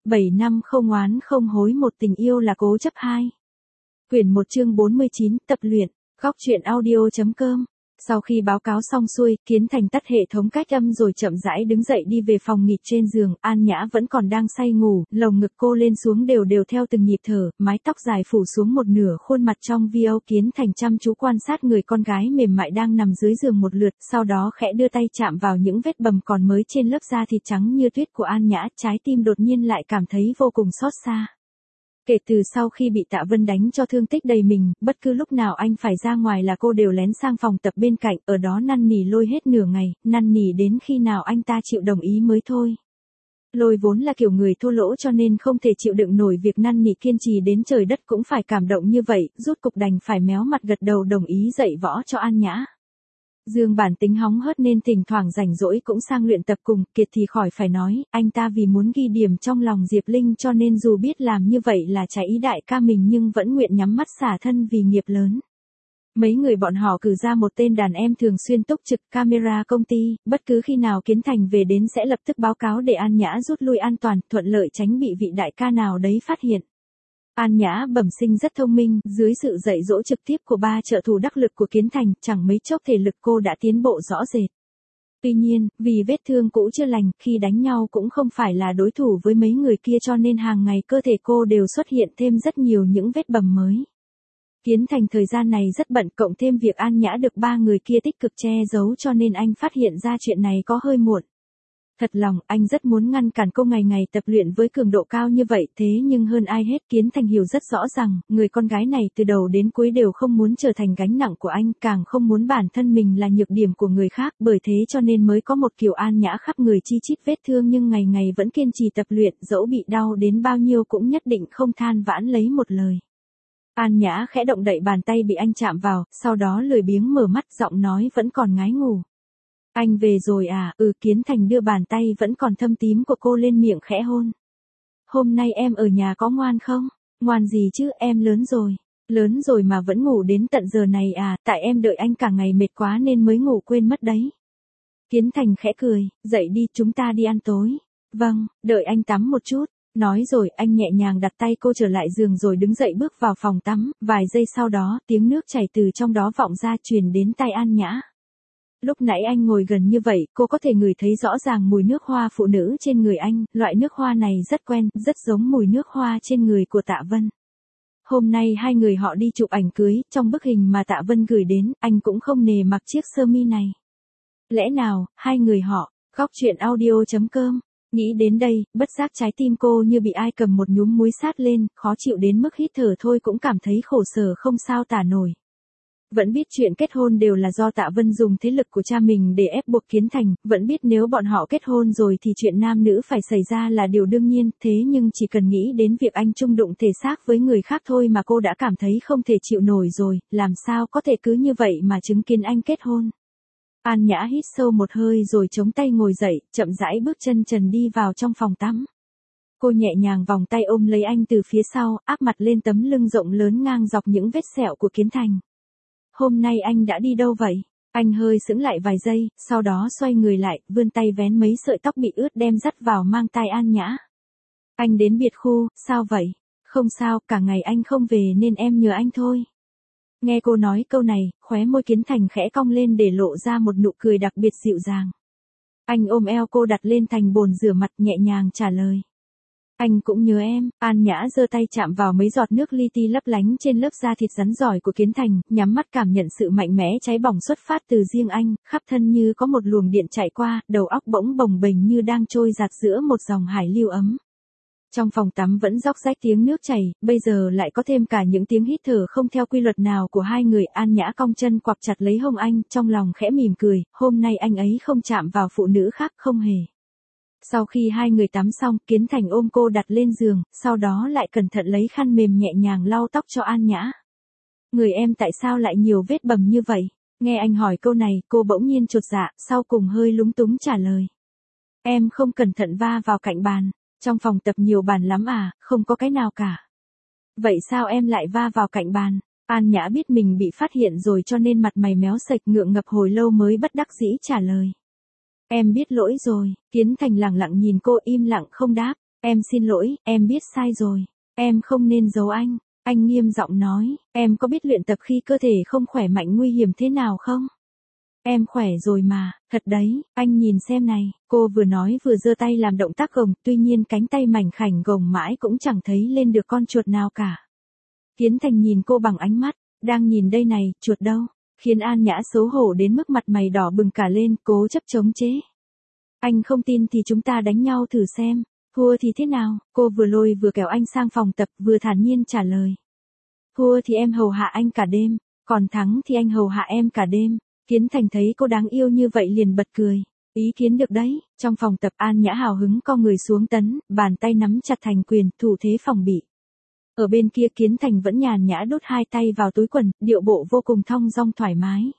7 năm không oán không hối, một tình yêu là cố chấp 2. Quyển 1 chương 49, tập luyện. Góc truyện audio.com. Sau khi báo cáo xong xuôi, Kiến Thành tắt hệ thống cách âm rồi chậm rãi đứng dậy đi về phòng nghỉ. Trên giường, An Nhã vẫn còn đang say ngủ, lồng ngực cô lên xuống đều đều theo từng nhịp thở, mái tóc dài phủ xuống một nửa khuôn mặt trong video. Kiến Thành chăm chú quan sát người con gái mềm mại đang nằm dưới giường một lượt, sau đó khẽ đưa tay chạm vào những vết bầm còn mới trên lớp da thịt trắng như tuyết của An Nhã, trái tim đột nhiên lại cảm thấy vô cùng xót xa. Kể từ sau khi bị Tạ Vân đánh cho thương tích đầy mình, bất cứ lúc nào anh phải ra ngoài là cô đều lén sang phòng tập bên cạnh, ở đó năn nỉ Lôi hết nửa ngày, năn nỉ đến khi nào anh ta chịu đồng ý mới thôi. Lôi vốn là kiểu người thô lỗ cho nên không thể chịu đựng nổi việc năn nỉ kiên trì đến trời đất cũng phải cảm động như vậy, rút cục đành phải méo mặt gật đầu đồng ý dạy võ cho An Nhã. Dương bản tính hóng hớt nên thỉnh thoảng rảnh rỗi cũng sang luyện tập cùng, Kiệt thì khỏi phải nói, anh ta vì muốn ghi điểm trong lòng Diệp Linh cho nên dù biết làm như vậy là trái ý đại ca mình nhưng vẫn nguyện nhắm mắt xả thân vì nghiệp lớn. Mấy người bọn họ cử ra một tên đàn em thường xuyên túc trực camera công ty, bất cứ khi nào Kiến Thành về đến sẽ lập tức báo cáo để An Nhã rút lui an toàn, thuận lợi tránh bị vị đại ca nào đấy phát hiện. An Nhã bẩm sinh rất thông minh, dưới sự dạy dỗ trực tiếp của ba trợ thủ đắc lực của Kiến Thành, chẳng mấy chốc thể lực cô đã tiến bộ rõ rệt. Tuy nhiên, vì vết thương cũ chưa lành, khi đánh nhau cũng không phải là đối thủ với mấy người kia cho nên hàng ngày cơ thể cô đều xuất hiện thêm rất nhiều những vết bầm mới. Kiến Thành thời gian này rất bận, cộng thêm việc An Nhã được ba người kia tích cực che giấu cho nên anh phát hiện ra chuyện này có hơi muộn. Thật lòng, anh rất muốn ngăn cản cô ngày ngày tập luyện với cường độ cao như vậy, thế nhưng hơn ai hết Kiến Thành hiểu rất rõ rằng, người con gái này từ đầu đến cuối đều không muốn trở thành gánh nặng của anh, càng không muốn bản thân mình là nhược điểm của người khác, bởi thế cho nên mới có một kiểu An Nhã khắp người chi chít vết thương nhưng ngày ngày vẫn kiên trì tập luyện, dẫu bị đau đến bao nhiêu cũng nhất định không than vãn lấy một lời. An Nhã khẽ động đậy bàn tay bị anh chạm vào, sau đó lười biếng mở mắt, giọng nói vẫn còn ngái ngủ. Anh về rồi à? Kiến Thành đưa bàn tay vẫn còn thâm tím của cô lên miệng khẽ hôn. Hôm nay em ở nhà có ngoan không? Ngoan gì chứ, em lớn rồi. Lớn rồi mà vẫn ngủ đến tận giờ này à, tại em đợi anh cả ngày mệt quá nên mới ngủ quên mất đấy. Kiến Thành khẽ cười, dậy đi, chúng ta đi ăn tối. Vâng, đợi anh tắm một chút. Nói rồi, anh nhẹ nhàng đặt tay cô trở lại giường rồi đứng dậy bước vào phòng tắm, vài giây sau đó, tiếng nước chảy từ trong đó vọng ra truyền đến tai An Nhã. Lúc nãy anh ngồi gần như vậy, cô có thể ngửi thấy rõ ràng mùi nước hoa phụ nữ trên người anh, loại nước hoa này rất quen, rất giống mùi nước hoa trên người của Tạ Vân. Hôm nay hai người họ đi chụp ảnh cưới, trong bức hình mà Tạ Vân gửi đến, anh cũng không nề mặc chiếc sơ mi này. Lẽ nào, hai người họ, góc truyện audio.com. Nghĩ đến đây, bất giác trái tim cô như bị ai cầm một nhúm muối sát lên, khó chịu đến mức hít thở thôi cũng cảm thấy khổ sở không sao tả nổi. Vẫn biết chuyện kết hôn đều là do Tạ Vân dùng thế lực của cha mình để ép buộc Kiến Thành, vẫn biết nếu bọn họ kết hôn rồi thì chuyện nam nữ phải xảy ra là điều đương nhiên, thế nhưng chỉ cần nghĩ đến việc anh chung đụng thể xác với người khác thôi mà cô đã cảm thấy không thể chịu nổi rồi, làm sao có thể cứ như vậy mà chứng kiến anh kết hôn. An Nhã hít sâu một hơi rồi chống tay ngồi dậy, chậm rãi bước chân trần đi vào trong phòng tắm. Cô nhẹ nhàng vòng tay ôm lấy anh từ phía sau, áp mặt lên tấm lưng rộng lớn ngang dọc những vết sẹo của Kiến Thành. Hôm nay anh đã đi đâu vậy? Anh hơi sững lại vài giây, sau đó xoay người lại, vươn tay vén mấy sợi tóc bị ướt đem dắt vào mang tai An Nhã. Anh đến biệt khu, sao vậy? Không sao, cả ngày anh không về nên em nhờ anh thôi. Nghe cô nói câu này, khóe môi Kiến Thành khẽ cong lên để lộ ra một nụ cười đặc biệt dịu dàng. Anh ôm eo cô đặt lên thành bồn rửa mặt nhẹ nhàng trả lời. Anh cũng nhớ em. An Nhã giơ tay chạm vào mấy giọt nước li ti lấp lánh trên lớp da thịt rắn giỏi của Kiến Thành, nhắm mắt cảm nhận sự mạnh mẽ cháy bỏng xuất phát từ riêng anh, khắp thân như có một luồng điện chạy qua, đầu óc bỗng bồng bềnh như đang trôi dạt giữa một dòng hải lưu ấm. Trong phòng tắm vẫn róc rách tiếng nước chảy, bây giờ lại có thêm cả những tiếng hít thở không theo quy luật nào của hai người. An Nhã cong chân quặp chặt lấy hông anh, trong lòng khẽ mỉm cười, hôm nay anh ấy không chạm vào phụ nữ khác, không hề. Sau khi hai người tắm xong, Kiến Thành ôm cô đặt lên giường, sau đó lại cẩn thận lấy khăn mềm nhẹ nhàng lau tóc cho An Nhã. Người em tại sao lại nhiều vết bầm như vậy? Nghe anh hỏi câu này, cô bỗng nhiên chột dạ, sau cùng hơi lúng túng trả lời. Em không cẩn thận va vào cạnh bàn. Trong phòng tập nhiều bàn lắm à, không có cái nào cả. Vậy sao em lại va vào cạnh bàn? An Nhã biết mình bị phát hiện rồi cho nên mặt mày méo sạch ngượng ngập hồi lâu mới bất đắc dĩ trả lời. Em biết lỗi rồi. Kiến Thành lẳng lặng nhìn cô im lặng không đáp. Em xin lỗi, em biết sai rồi. Em không nên giấu anh. Anh nghiêm giọng nói, em có biết luyện tập khi cơ thể không khỏe mạnh nguy hiểm thế nào không? Em khỏe rồi mà, thật đấy, anh nhìn xem này, cô vừa nói vừa giơ tay làm động tác gồng, tuy nhiên cánh tay mảnh khảnh gồng mãi cũng chẳng thấy lên được con chuột nào cả. Kiến Thành nhìn cô bằng ánh mắt, đang nhìn đây này, chuột đâu, khiến An Nhã xấu hổ đến mức mặt mày đỏ bừng cả lên, cố chấp chống chế. Anh không tin thì chúng ta đánh nhau thử xem, thua thì thế nào, cô vừa lôi vừa kéo anh sang phòng tập vừa thản nhiên trả lời. Thua thì em hầu hạ anh cả đêm, còn thắng thì anh hầu hạ em cả đêm. Kiến Thành thấy cô đáng yêu như vậy liền bật cười. Ý kiến được đấy, trong phòng tập An Nhã hào hứng co người xuống tấn, bàn tay nắm chặt thành quyền, thủ thế phòng bị. Ở bên kia Kiến Thành vẫn nhàn nhã đút hai tay vào túi quần, điệu bộ vô cùng thong dong thoải mái.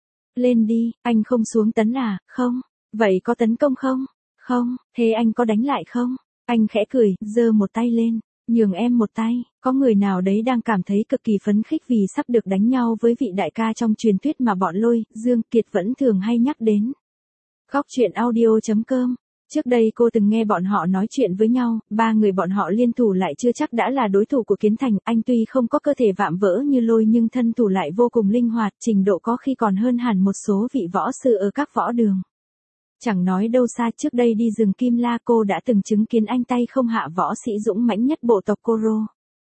Lên đi, anh không xuống tấn à, không? Vậy có tấn công không? Không, thế anh có đánh lại không? Anh khẽ cười, giơ một tay lên. Nhường em một tay, có người nào đấy đang cảm thấy cực kỳ phấn khích vì sắp được đánh nhau với vị đại ca trong truyền thuyết mà bọn Lôi, Dương Kiệt vẫn thường hay nhắc đến. Góc truyện audio.com. Trước đây cô từng nghe bọn họ nói chuyện với nhau, ba người bọn họ liên thủ lại chưa chắc đã là đối thủ của Kiến Thành, anh tuy không có cơ thể vạm vỡ như Lôi nhưng thân thủ lại vô cùng linh hoạt, trình độ có khi còn hơn hẳn một số vị võ sư ở các võ đường. Chẳng nói đâu xa, trước đây đi rừng Kim La cô đã từng chứng kiến anh tay không hạ võ sĩ dũng mãnh nhất bộ tộc Koro.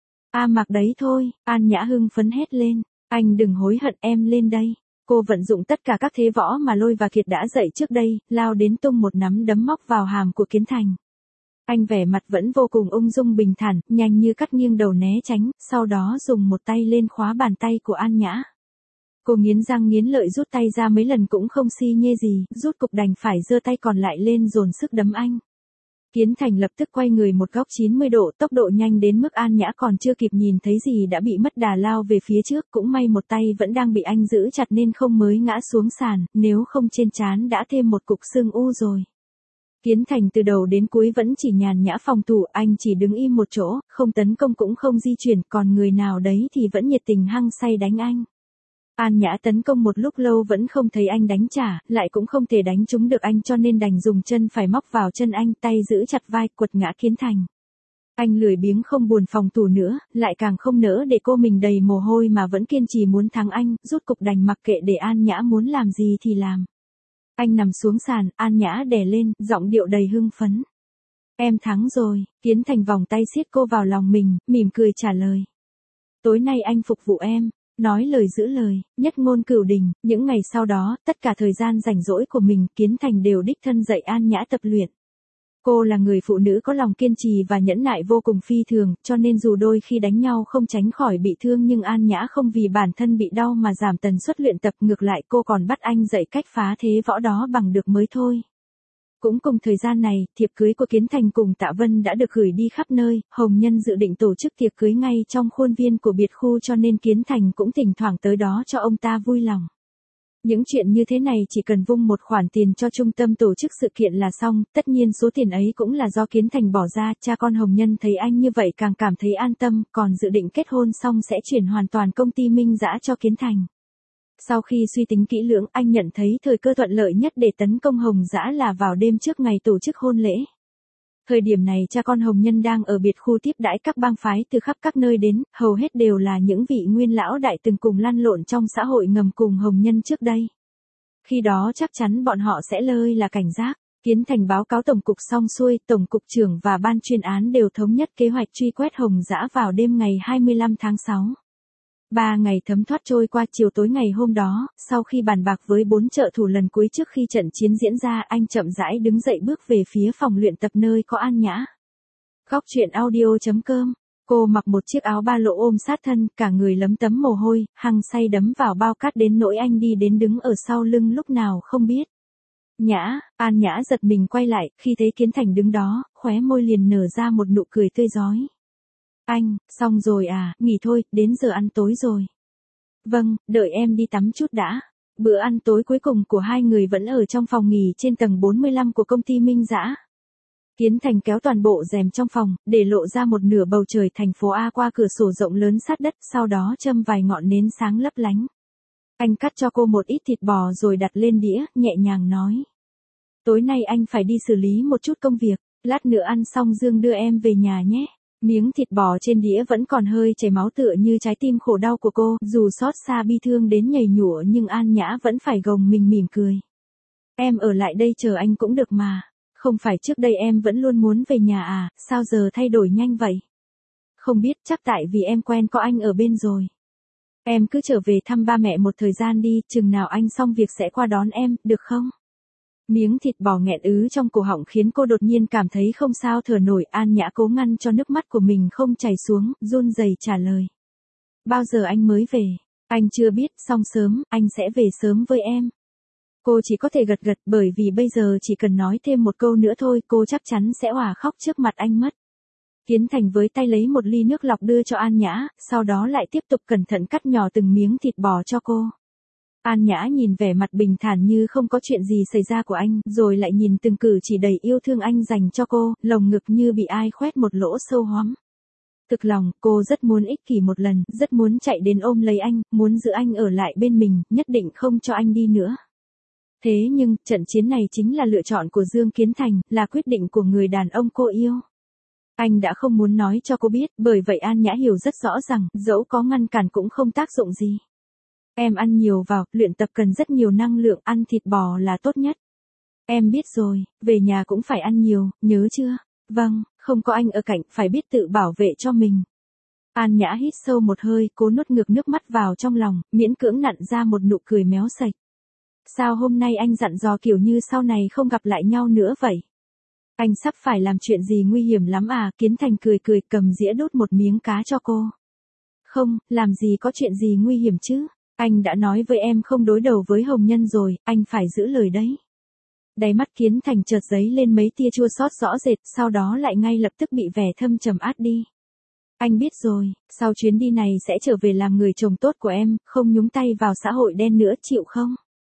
Mặc đấy thôi, An Nhã hưng phấn hét lên, anh đừng hối hận em lên đây. Cô vận dụng tất cả các thế võ mà Lôi và Kiệt đã dạy trước đây, lao đến tung một nắm đấm móc vào hàm của Kiến Thành. Anh vẻ mặt vẫn vô cùng ung dung bình thản, nhanh như cắt nghiêng đầu né tránh, sau đó dùng một tay lên khóa bàn tay của An Nhã. Cô nghiến răng nghiến lợi rút tay ra mấy lần cũng không si nhê gì, rút cục đành phải giơ tay còn lại lên dồn sức đấm anh. Kiến Thành lập tức quay người một góc 90 độ, tốc độ nhanh đến mức An Nhã còn chưa kịp nhìn thấy gì đã bị mất đà lao về phía trước, cũng may một tay vẫn đang bị anh giữ chặt nên không mới ngã xuống sàn, nếu không trên trán đã thêm một cục xương u rồi. Kiến Thành từ đầu đến cuối vẫn chỉ nhàn nhã phòng thủ, anh chỉ đứng im một chỗ, không tấn công cũng không di chuyển, còn người nào đấy thì vẫn nhiệt tình hăng say đánh anh. An Nhã tấn công một lúc lâu vẫn không thấy anh đánh trả, lại cũng không thể đánh trúng được anh cho nên đành dùng chân phải móc vào chân anh, tay giữ chặt vai, quật ngã Kiến Thành. Anh lười biếng không buồn phòng thủ nữa, lại càng không nỡ để cô mình đầy mồ hôi mà vẫn kiên trì muốn thắng anh, rút cục đành mặc kệ để An Nhã muốn làm gì thì làm. Anh nằm xuống sàn, An Nhã đè lên, giọng điệu đầy hưng phấn. Em thắng rồi, Kiến Thành vòng tay siết cô vào lòng mình, mỉm cười trả lời. Tối nay anh phục vụ em. Nói lời giữ lời, nhất ngôn cửu đình, những ngày sau đó, tất cả thời gian rảnh rỗi của mình, Kiến Thành đều đích thân dạy An Nhã tập luyện. Cô là người phụ nữ có lòng kiên trì và nhẫn nại vô cùng phi thường, cho nên dù đôi khi đánh nhau không tránh khỏi bị thương nhưng An Nhã không vì bản thân bị đau mà giảm tần suất luyện tập, ngược lại cô còn bắt anh dạy cách phá thế võ đó bằng được mới thôi. Cũng cùng thời gian này, thiệp cưới của Kiến Thành cùng Tạ Vân đã được gửi đi khắp nơi, Hồng Nhân dự định tổ chức tiệc cưới ngay trong khuôn viên của biệt khu cho nên Kiến Thành cũng thỉnh thoảng tới đó cho ông ta vui lòng. Những chuyện như thế này chỉ cần vung một khoản tiền cho trung tâm tổ chức sự kiện là xong, tất nhiên số tiền ấy cũng là do Kiến Thành bỏ ra, cha con Hồng Nhân thấy anh như vậy càng cảm thấy an tâm, còn dự định kết hôn xong sẽ chuyển hoàn toàn công ty Minh Dã cho Kiến Thành. Sau khi suy tính kỹ lưỡng, anh nhận thấy thời cơ thuận lợi nhất để tấn công Hồng Dã là vào đêm trước ngày tổ chức hôn lễ. Thời điểm này cha con Hồng Nhân đang ở biệt khu tiếp đãi các bang phái từ khắp các nơi đến, hầu hết đều là những vị nguyên lão đại từng cùng lăn lộn trong xã hội ngầm cùng Hồng Nhân trước đây. Khi đó chắc chắn bọn họ sẽ lơi là cảnh giác. Kiến Thành báo cáo tổng cục xong xuôi, tổng cục trưởng và ban chuyên án đều thống nhất kế hoạch truy quét Hồng Dã vào đêm ngày 25 tháng 6. 3 ngày thấm thoát trôi qua, chiều tối ngày hôm đó, sau khi bàn bạc với 4 trợ thủ lần cuối trước khi trận chiến diễn ra, anh chậm rãi đứng dậy bước về phía phòng luyện tập nơi có An Nhã. Góc truyện audio.com. Cô mặc một chiếc áo ba lỗ ôm sát thân, cả người lấm tấm mồ hôi, hăng say đấm vào bao cát đến nỗi anh đi đến đứng ở sau lưng lúc nào không biết. Nhã, An Nhã giật mình quay lại, khi thấy Kiến Thành đứng đó, khóe môi liền nở ra một nụ cười tươi rói. Anh, xong rồi à, nghỉ thôi, đến giờ ăn tối rồi. Vâng, đợi em đi tắm chút đã. Bữa ăn tối cuối cùng của hai người vẫn ở trong phòng nghỉ trên tầng 45 của công ty Minh Dã. Kiến Thành kéo toàn bộ rèm trong phòng, để lộ ra một nửa bầu trời thành phố A qua cửa sổ rộng lớn sát đất, sau đó châm vài ngọn nến sáng lấp lánh. Anh cắt cho cô một ít thịt bò rồi đặt lên đĩa, nhẹ nhàng nói. Tối nay anh phải đi xử lý một chút công việc. lát nữa ăn xong Dương đưa em về nhà nhé. Miếng thịt bò trên đĩa vẫn còn hơi chảy máu tựa như trái tim khổ đau của cô, dù xót xa bi thương đến nhầy nhụa nhưng An Nhã vẫn phải gồng mình mỉm cười. Em ở lại đây chờ anh cũng được mà. Không phải trước đây em vẫn luôn muốn về nhà à, sao giờ thay đổi nhanh vậy? Không biết, chắc tại vì em quen có anh ở bên rồi. Em cứ trở về thăm ba mẹ một thời gian đi, chừng nào anh xong việc sẽ qua đón em, được không? Miếng thịt bò nghẹn ứ trong cổ họng khiến cô đột nhiên cảm thấy không sao thở nổi. An Nhã cố ngăn cho nước mắt của mình không chảy xuống, run rẩy trả lời. Bao giờ anh mới về? Anh chưa biết, xong sớm, anh sẽ về sớm với em. Cô chỉ có thể gật gật bởi vì bây giờ chỉ cần nói thêm một câu nữa thôi cô chắc chắn sẽ òa khóc trước mặt anh mất. Kiến Thành với tay lấy một ly nước lọc đưa cho An Nhã, sau đó lại tiếp tục cẩn thận cắt nhỏ từng miếng thịt bò cho cô. An Nhã nhìn vẻ mặt bình thản như không có chuyện gì xảy ra của anh, rồi lại nhìn từng cử chỉ đầy yêu thương anh dành cho cô, lồng ngực như bị ai khoét một lỗ sâu hoắm. Thực lòng, cô rất muốn ích kỷ một lần, rất muốn chạy đến ôm lấy anh, muốn giữ anh ở lại bên mình, nhất định không cho anh đi nữa. Thế nhưng, trận chiến này chính là lựa chọn của Dương Kiến Thành, là quyết định của người đàn ông cô yêu. Anh đã không muốn nói cho cô biết, bởi vậy An Nhã hiểu rất rõ rằng, dẫu có ngăn cản cũng không tác dụng gì. Em ăn nhiều vào, luyện tập cần rất nhiều năng lượng, ăn thịt bò là tốt nhất. Em biết rồi, về nhà cũng phải ăn nhiều, nhớ chưa? Vâng, không có anh ở cạnh, phải biết tự bảo vệ cho mình. An Nhã hít sâu một hơi, cố nuốt ngược nước mắt vào trong lòng, miễn cưỡng nặn ra một nụ cười méo sạch. Sao hôm nay anh dặn dò kiểu như sau này không gặp lại nhau nữa vậy? Anh sắp phải làm chuyện gì nguy hiểm lắm à? Kiến Thành cười cười cầm dĩa đút một miếng cá cho cô. Không, làm gì có chuyện gì nguy hiểm chứ? Anh đã nói với em không đối đầu với Hồng Nhân rồi, anh phải giữ lời đấy. Đáy mắt Kiến Thành chợt dấy lên mấy tia chua xót rõ rệt, sau đó lại ngay lập tức bị vẻ thâm trầm át đi. Anh biết rồi, sau chuyến đi này sẽ trở về làm người chồng tốt của em, không nhúng tay vào xã hội đen nữa, chịu không?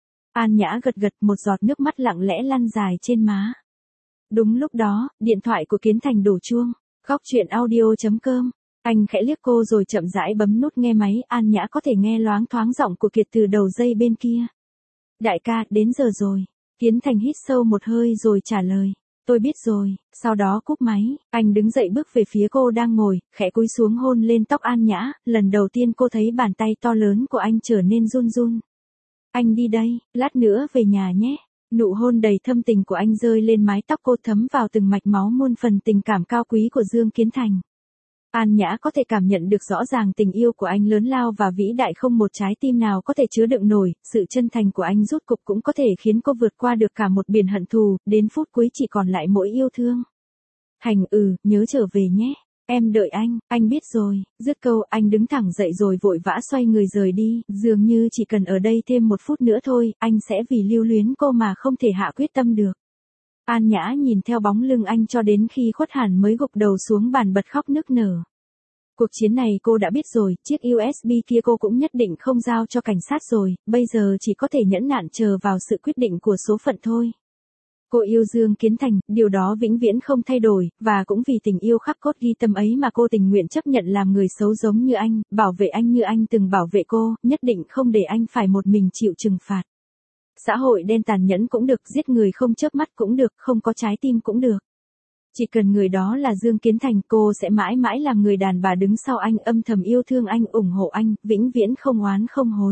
An Nhã gật gật, một giọt nước mắt lặng lẽ lăn dài trên má. Đúng lúc đó, điện thoại của Kiến Thành đổ chuông. Góc chuyện audio.com. Anh khẽ liếc cô rồi chậm rãi bấm nút nghe máy. An Nhã có thể nghe loáng thoáng giọng của Kiệt từ đầu dây bên kia. Đại ca, đến giờ rồi. Kiến Thành hít sâu một hơi rồi trả lời. Tôi biết rồi. Sau đó cúp máy, anh đứng dậy bước về phía cô đang ngồi, khẽ cúi xuống hôn lên tóc An Nhã. Lần đầu tiên cô thấy bàn tay to lớn của anh trở nên run run. Anh đi đây, lát nữa về nhà nhé. Nụ hôn đầy thâm tình của anh rơi lên mái tóc cô, thấm vào từng mạch máu muôn phần tình cảm cao quý của Dương Kiến Thành. An Nhã có thể cảm nhận được rõ ràng tình yêu của anh lớn lao và vĩ đại, không một trái tim nào có thể chứa đựng nổi. Sự chân thành của anh rút cục cũng có thể khiến cô vượt qua được cả một biển hận thù, đến phút cuối chỉ còn lại mỗi yêu thương. Hành, nhớ trở về nhé. Em đợi anh biết rồi. Dứt câu anh đứng thẳng dậy rồi vội vã xoay người rời đi, dường như chỉ cần ở đây thêm một phút nữa thôi, anh sẽ vì lưu luyến cô mà không thể hạ quyết tâm được. An Nhã nhìn theo bóng lưng anh cho đến khi khuất hẳn mới gục đầu xuống bàn bật khóc nức nở. Cuộc chiến này cô đã biết rồi, chiếc USB kia cô cũng nhất định không giao cho cảnh sát rồi, bây giờ chỉ có thể nhẫn nại chờ vào sự quyết định của số phận thôi. Cô yêu Dương Kiến Thành, điều đó vĩnh viễn không thay đổi, và cũng vì tình yêu khắc cốt ghi tâm ấy mà cô tình nguyện chấp nhận làm người xấu giống như anh, bảo vệ anh như anh từng bảo vệ cô, nhất định không để anh phải một mình chịu trừng phạt. Xã hội đen tàn nhẫn cũng được, giết người không chớp mắt cũng được, không có trái tim cũng được. Chỉ cần người đó là Dương Kiến Thành, cô sẽ mãi mãi làm người đàn bà đứng sau anh, âm thầm yêu thương anh, ủng hộ anh, vĩnh viễn không oán không hối.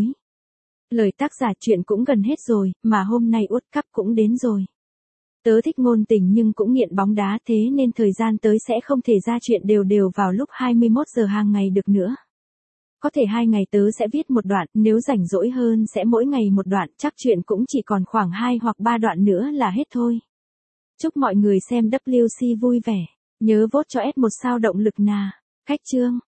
Lời tác giả chuyện cũng gần hết rồi, mà hôm nay World Cup cũng đến rồi. Tớ thích ngôn tình nhưng cũng nghiện bóng đá, thế nên thời gian tới sẽ không thể ra chuyện đều đều vào lúc 21 giờ hàng ngày được nữa. Có thể 2 ngày tớ sẽ viết một đoạn, nếu rảnh rỗi hơn sẽ mỗi ngày một đoạn, chắc chuyện cũng chỉ còn khoảng 2 hoặc 3 đoạn nữa là hết thôi. Chúc mọi người xem WC vui vẻ. Nhớ vote cho S1 sao động lực nà. Khách chương.